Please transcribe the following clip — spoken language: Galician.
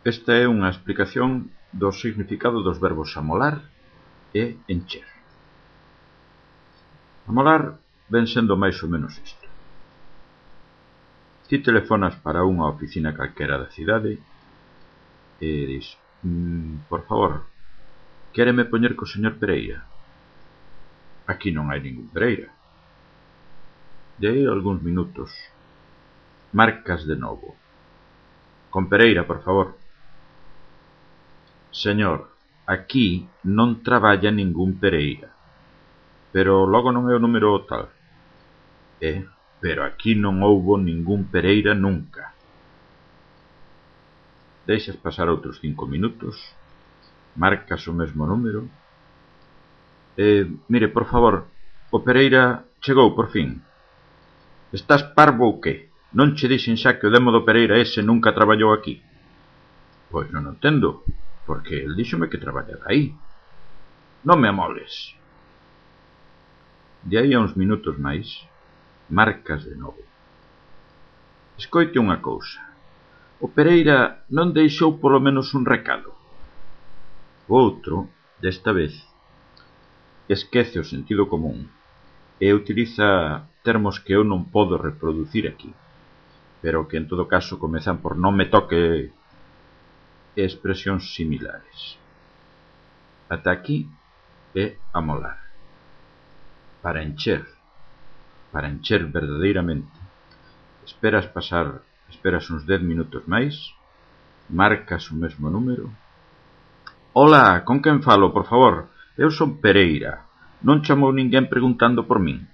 Esta é unha explicación do significado dos verbos amolar e encher. Amolar ven sendo máis ou menos isto. Ti telefonas para unha oficina calquera da cidade e dis: por favor, quéreme poñer co señor Pereira? Aquí non hai ningún Pereira. De aí algúns minutos marcas de novo: con Pereira, por favor. Señor, aquí non traballa ningún Pereira. Pero logo non é o número tal. Pero aquí non houbo ningún Pereira nunca. Deixas pasar outros 5 minutos, marcas o mesmo número. Mire, por favor, o Pereira chegou por fin. Estás parvo ou que? Non che dixen xa que o demo do Pereira ese nunca traballou aquí? Pois non o entendo, porque el díxome que traballaba aí. Non me amoles. De aí a uns minutos máis, marcas de novo. Escoite unha cousa: o Pereira non deixou polo menos un recado? O outro, desta vez, esquece o sentido común e utiliza termos que eu non podo reproducir aquí, pero que en todo caso comezan por non me toque e expresións similares. Ata aquí é amolar. Para encher verdadeiramente, esperas uns 10 minutos máis, marcas o mesmo número. Ola, con quen falo, por favor? Eu son Pereira. Non chamou ninguén preguntando por min?